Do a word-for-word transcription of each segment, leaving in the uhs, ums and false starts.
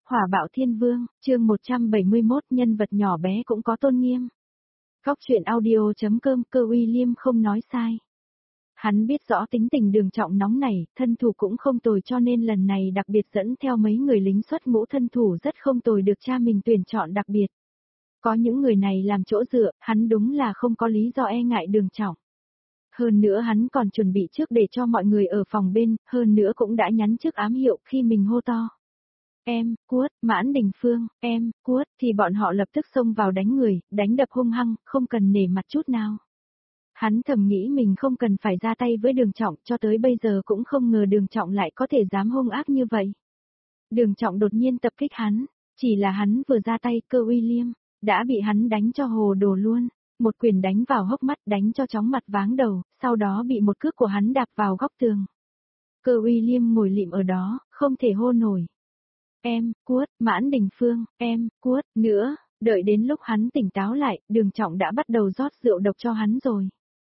Hỏa bạo thiên vương, chương một trăm bảy mươi mốt nhân vật nhỏ bé cũng có tôn nghiêm. Góc truyện audio.com Cơ William không nói sai. Hắn biết rõ tính tình Đường Trọng nóng nảy, thân thủ cũng không tồi cho nên lần này đặc biệt dẫn theo mấy người lính xuất ngũ thân thủ rất không tồi được cha mình tuyển chọn đặc biệt. Có những người này làm chỗ dựa, hắn đúng là không có lý do e ngại Đường Trọng. Hơn nữa hắn còn chuẩn bị trước để cho mọi người ở phòng bên, hơn nữa cũng đã nhắn trước ám hiệu khi mình hô to. Em, Cuốt, Mãn Đình Phương, em, Cuốt, thì bọn họ lập tức xông vào đánh người, đánh đập hung hăng, không cần nể mặt chút nào. Hắn thầm nghĩ mình không cần phải ra tay với Đường Trọng, cho tới bây giờ cũng không ngờ Đường Trọng lại có thể dám hung ác như vậy. Đường Trọng đột nhiên tập kích hắn, chỉ là hắn vừa ra tay, Cơ William đã bị hắn đánh cho hồ đồ luôn, một quyền đánh vào hốc mắt, đánh cho chóng mặt váng đầu, sau đó bị một cước của hắn đạp vào góc tường. Cơ William ngồi lịm ở đó, không thể hô nổi. Em, Cuốt, Mãn Đình Phương, em, Cuốt, nữa, đợi đến lúc hắn tỉnh táo lại, Đường Trọng đã bắt đầu rót rượu độc cho hắn rồi.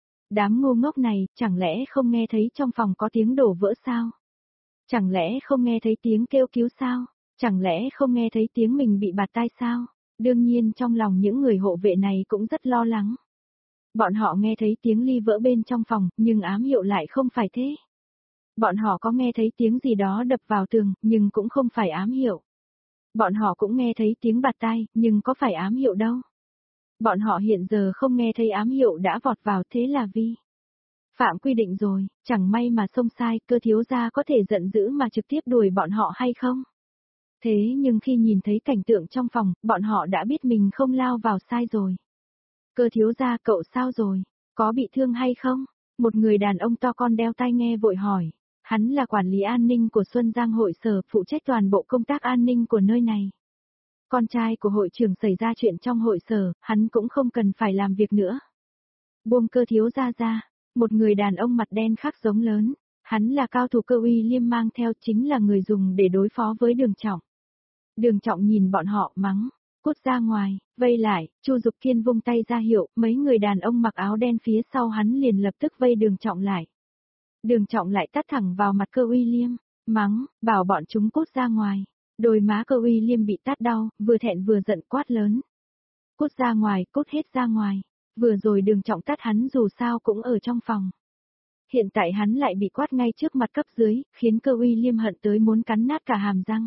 Đám ngu ngốc này, chẳng lẽ không nghe thấy trong phòng có tiếng đổ vỡ sao? Chẳng lẽ không nghe thấy tiếng kêu cứu sao? Chẳng lẽ không nghe thấy tiếng mình bị bạt tai sao? Đương nhiên trong lòng những người hộ vệ này cũng rất lo lắng. Bọn họ nghe thấy tiếng ly vỡ bên trong phòng, nhưng ám hiệu lại không phải thế. Bọn họ có nghe thấy tiếng gì đó đập vào tường, nhưng cũng không phải ám hiệu. Bọn họ cũng nghe thấy tiếng bạt tai, nhưng có phải ám hiệu đâu. Bọn họ hiện giờ không nghe thấy ám hiệu đã vọt vào, thế là vì phạm quy định rồi, chẳng may mà xông sai, Cơ thiếu gia có thể giận dữ mà trực tiếp đuổi bọn họ hay không? Thế nhưng khi nhìn thấy cảnh tượng trong phòng, bọn họ đã biết mình không lao vào sai rồi. Cơ thiếu gia, cậu sao rồi? Có bị thương hay không? Một người đàn ông to con đeo tai nghe vội hỏi. Hắn là quản lý an ninh của Xuân Giang hội sở, phụ trách toàn bộ công tác an ninh của nơi này. Con trai của hội trưởng xảy ra chuyện trong hội sở, hắn cũng không cần phải làm việc nữa. Buông Cơ thiếu gia ra, một người đàn ông mặt đen khác giống lớn, hắn là cao thủ Cơ William mang theo, chính là người dùng để đối phó với Đường Trọng. Đường Trọng nhìn bọn họ mắng, cút ra ngoài, vây lại, Chu Dục Kiên vung tay ra hiệu, mấy người đàn ông mặc áo đen phía sau hắn liền lập tức vây Đường Trọng lại. Đường Trọng lại tát thẳng vào mặt Cơ William, mắng, bảo bọn chúng cút ra ngoài. Đôi má Cơ William bị tát đau, vừa thẹn vừa giận quát lớn. Cút ra ngoài, cút hết ra ngoài. Vừa rồi Đường Trọng tát hắn dù sao cũng ở trong phòng. Hiện tại hắn lại bị quát ngay trước mặt cấp dưới, khiến Cơ William hận tới muốn cắn nát cả hàm răng.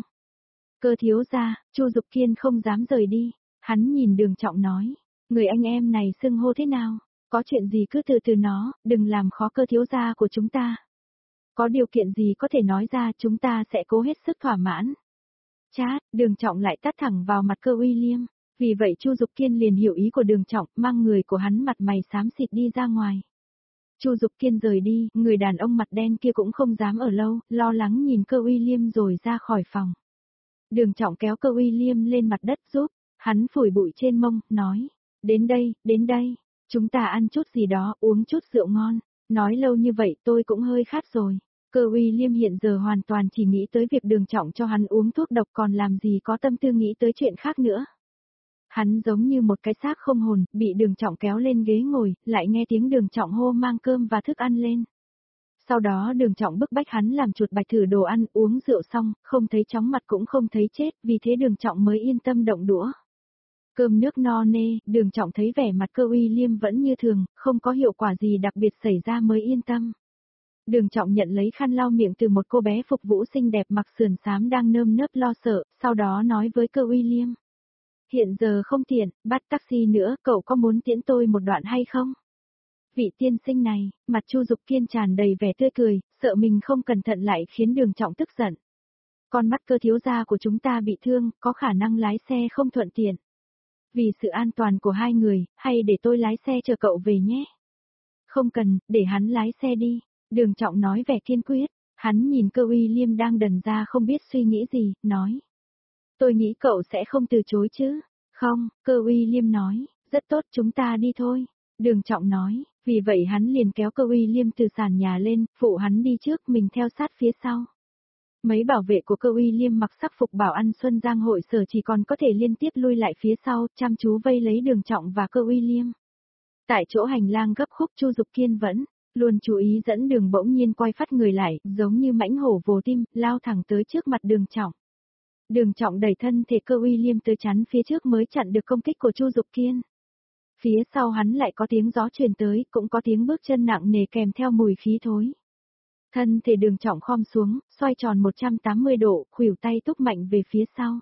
Cơ thiếu gia, Chu Dục Kiên không dám rời đi. Hắn nhìn Đường Trọng nói, người anh em này xưng hô thế nào? Có chuyện gì cứ từ từ nó, đừng làm khó Cơ thiếu gia của chúng ta. Có điều kiện gì có thể nói ra, chúng ta sẽ cố hết sức thỏa mãn. Chát, Đường Trọng lại tát thẳng vào mặt Cơ William. Vì vậy Chu Dục Kiên liền hiểu ý của Đường Trọng, mang người của hắn mặt mày xám xịt đi ra ngoài. Chu Dục Kiên rời đi, người đàn ông mặt đen kia cũng không dám ở lâu, lo lắng nhìn Cơ William rồi ra khỏi phòng. Đường Trọng kéo Cơ William lên mặt đất giúp, hắn phủi bụi trên mông, nói, đến đây, đến đây, chúng ta ăn chút gì đó, uống chút rượu ngon, nói lâu như vậy tôi cũng hơi khát rồi. Cơ William hiện giờ hoàn toàn chỉ nghĩ tới việc Đường Trọng cho hắn uống thuốc độc, còn làm gì có tâm tư nghĩ tới chuyện khác nữa. Hắn giống như một cái xác không hồn, bị Đường Trọng kéo lên ghế ngồi, lại nghe tiếng Đường Trọng hô mang cơm và thức ăn lên. Sau đó Đường Trọng bức bách hắn làm chuột bạch thử đồ ăn, uống rượu xong, không thấy chóng mặt cũng không thấy chết, vì thế Đường Trọng mới yên tâm động đũa. Cơm nước no nê, Đường Trọng thấy vẻ mặt Cơ William vẫn như thường, không có hiệu quả gì đặc biệt xảy ra mới yên tâm. Đường Trọng nhận lấy khăn lau miệng từ một cô bé phục vụ xinh đẹp mặc sườn xám đang nơm nớp lo sợ, sau đó nói với Cơ William. Hiện giờ không tiện, bắt taxi nữa, cậu có muốn tiễn tôi một đoạn hay không? Vị tiên sinh này, mặt Chu Dục Kiên tràn đầy vẻ tươi cười, sợ mình không cẩn thận lại khiến Đường Trọng tức giận. Con mắt Cơ thiếu gia của chúng ta bị thương, có khả năng lái xe không thuận tiện. Vì sự an toàn của hai người, hay để tôi lái xe chờ cậu về nhé? Không cần, để hắn lái xe đi. Đường Trọng nói vẻ kiên quyết, hắn nhìn Cơ William đang đần ra không biết suy nghĩ gì, nói. Tôi nghĩ cậu sẽ không từ chối chứ? Không, Cơ William nói, rất tốt chúng ta đi thôi. Đường Trọng nói, vì vậy hắn liền kéo Cơ William từ sàn nhà lên, phụ hắn đi trước, mình theo sát phía sau. Mấy bảo vệ của Cơ William mặc sắc phục bảo ăn Xuân Giang hội sở chỉ còn có thể liên tiếp lui lại phía sau, chăm chú vây lấy Đường Trọng và Cơ William. Tại chỗ hành lang gấp khúc, Chu Dục Kiên vẫn luôn chú ý dẫn đường, bỗng nhiên quay phát người lại, giống như mãnh hổ vồ tim, lao thẳng tới trước mặt Đường Trọng. Đường Trọng đẩy thân thể cơ William tới chắn phía trước mới chặn được công kích của Chu Dục Kiên. Phía sau hắn lại có tiếng gió truyền tới, cũng có tiếng bước chân nặng nề kèm theo mùi khí thối. Thân thể Đường Trọng khom xuống, xoay tròn một trăm tám mươi độ, khuỷu tay túc mạnh về phía sau.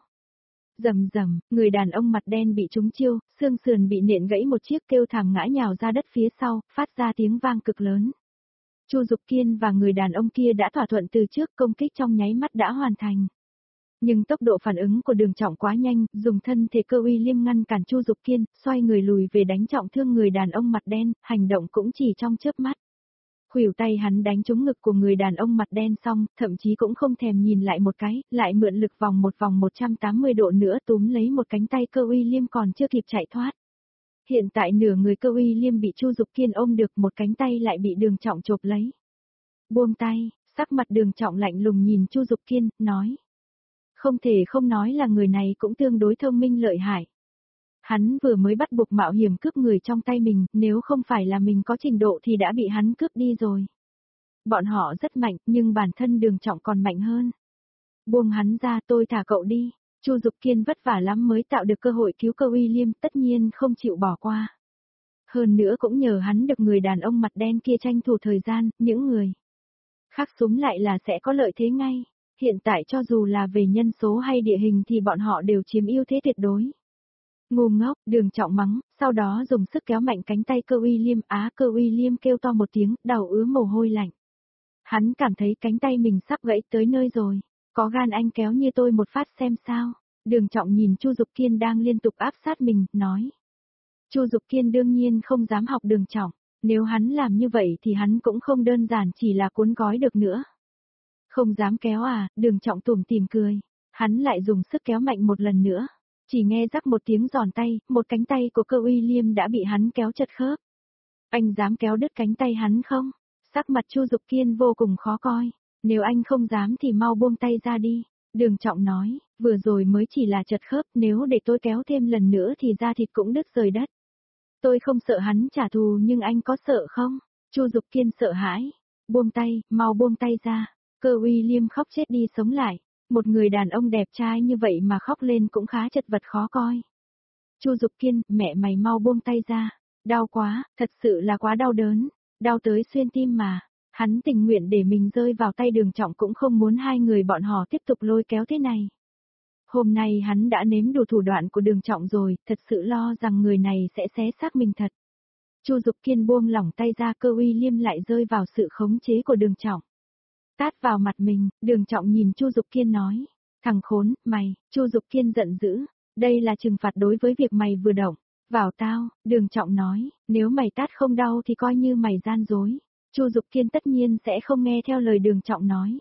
Rầm rầm, người đàn ông mặt đen bị trúng chiêu, xương sườn bị nện gãy một chiếc, kêu thảm ngã nhào ra đất phía sau, phát ra tiếng vang cực lớn. Chu Dục Kiên và người đàn ông kia đã thỏa thuận từ trước, công kích trong nháy mắt đã hoàn thành. Nhưng tốc độ phản ứng của Đường Trọng quá nhanh, dùng thân thể cơ William ngăn cản Chu Dục Kiên, xoay người lùi về đánh trọng thương người đàn ông mặt đen, hành động cũng chỉ trong chớp mắt. Khuỷu tay hắn đánh trúng ngực của người đàn ông mặt đen xong, thậm chí cũng không thèm nhìn lại một cái, lại mượn lực vòng một vòng một trăm tám mươi độ nữa túm lấy một cánh tay cơ William còn chưa kịp chạy thoát. Hiện tại nửa người cơ William bị Chu Dục Kiên ôm được, một cánh tay lại bị Đường Trọng chộp lấy. Buông tay, sắc mặt Đường Trọng lạnh lùng nhìn Chu Dục Kiên, nói. Không thể không nói là người này cũng tương đối thông minh lợi hại. Hắn vừa mới bắt buộc mạo hiểm cướp người trong tay mình, nếu không phải là mình có trình độ thì đã bị hắn cướp đi rồi. Bọn họ rất mạnh, nhưng bản thân Đường Trọng còn mạnh hơn. Buông hắn ra, tôi thả cậu đi. Chu Dục Kiên vất vả lắm mới tạo được cơ hội cứu cơ William, tất nhiên không chịu bỏ qua. Hơn nữa cũng nhờ hắn được người đàn ông mặt đen kia tranh thủ thời gian, những người khác súng lại là sẽ có lợi thế ngay. Hiện tại cho dù là về nhân số hay địa hình thì bọn họ đều chiếm ưu thế tuyệt đối. Ngu ngốc, Đường Trọng mắng, sau đó dùng sức kéo mạnh cánh tay cơ William, á cơ William kêu to một tiếng, đầu ứa mồ hôi lạnh. Hắn cảm thấy cánh tay mình sắp gãy tới nơi rồi, có gan anh kéo như tôi một phát xem sao. Đường Trọng nhìn Chu Dục Kiên đang liên tục áp sát mình, nói. Chu Dục Kiên đương nhiên không dám học Đường Trọng, nếu hắn làm như vậy thì hắn cũng không đơn giản chỉ là cuốn gói được nữa. Không dám kéo à, Đường Trọng tủm tỉm cười, hắn lại dùng sức kéo mạnh một lần nữa. Chỉ nghe rắc một tiếng giòn tay, một cánh tay của cơ William đã bị hắn kéo chật khớp. Anh dám kéo đứt cánh tay hắn không? Sắc mặt Chu Dục Kiên vô cùng khó coi. Nếu anh không dám thì mau buông tay ra đi. Đường Trọng nói, vừa rồi mới chỉ là chật khớp, nếu để tôi kéo thêm lần nữa thì da thịt cũng đứt rời đất. Tôi không sợ hắn trả thù nhưng anh có sợ không? Chu Dục Kiên sợ hãi. Buông tay, mau buông tay ra. Cơ William khóc chết đi sống lại. Một người đàn ông đẹp trai như vậy mà khóc lên cũng khá chật vật khó coi. Chu Dục Kiên, mẹ mày mau buông tay ra. Đau quá, thật sự là quá đau đớn. Đau tới xuyên tim mà. Hắn tình nguyện để mình rơi vào tay Đường Trọng cũng không muốn hai người bọn họ tiếp tục lôi kéo thế này. Hôm nay hắn đã nếm đủ thủ đoạn của Đường Trọng rồi, thật sự lo rằng người này sẽ xé xác mình thật. Chu Dục Kiên buông lỏng tay ra, cơ William lại rơi vào sự khống chế của Đường Trọng. Tát vào mặt mình, Đường Trọng nhìn Chu Dục Kiên nói, thằng khốn, mày. Chu Dục Kiên giận dữ, đây là trừng phạt đối với việc mày vừa động vào tao. Đường Trọng nói, nếu mày tát không đau thì coi như mày gian dối. Chu Dục Kiên tất nhiên sẽ không nghe theo lời Đường Trọng nói.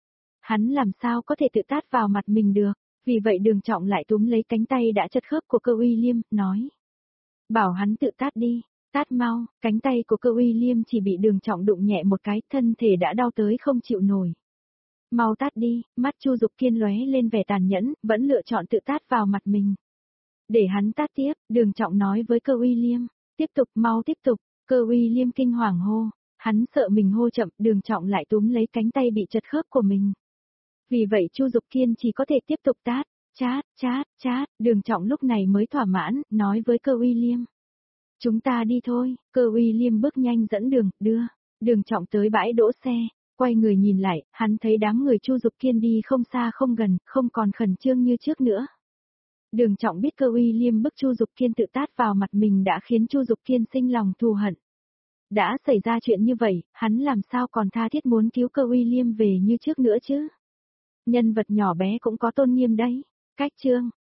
Hắn làm sao có thể tự tát vào mặt mình được, vì vậy Đường Trọng lại túm lấy cánh tay đã chật khớp của cơ William, nói. Bảo hắn tự tát đi. Tát mau, cánh tay của cơ William chỉ bị Đường Trọng đụng nhẹ một cái, thân thể đã đau tới không chịu nổi. Mau tát đi, mắt Chu Dục Kiên lóe lên vẻ tàn nhẫn, vẫn lựa chọn tự tát vào mặt mình. Để hắn tát tiếp, Đường Trọng nói với cơ William, tiếp tục, mau tiếp tục. Cơ William kinh hoàng hô, hắn sợ mình hô chậm, Đường Trọng lại túm lấy cánh tay bị chật khớp của mình. Vì vậy Chu Dục Kiên chỉ có thể tiếp tục tát, chát, chát, chát, Đường Trọng lúc này mới thỏa mãn, nói với cơ William. Chúng ta đi thôi, cơ William bước nhanh dẫn đường, đưa, Đường Trọng tới bãi đỗ xe, quay người nhìn lại, hắn thấy đám người Chu Dục Kiên đi không xa không gần, không còn khẩn trương như trước nữa. Đường Trọng biết cơ William bức Chu Dục Kiên tự tát vào mặt mình đã khiến Chu Dục Kiên sinh lòng thù hận. Đã xảy ra chuyện như vậy, hắn làm sao còn tha thiết muốn cứu cơ William về như trước nữa chứ? Nhân vật nhỏ bé cũng có tôn nghiêm đấy. Cách chương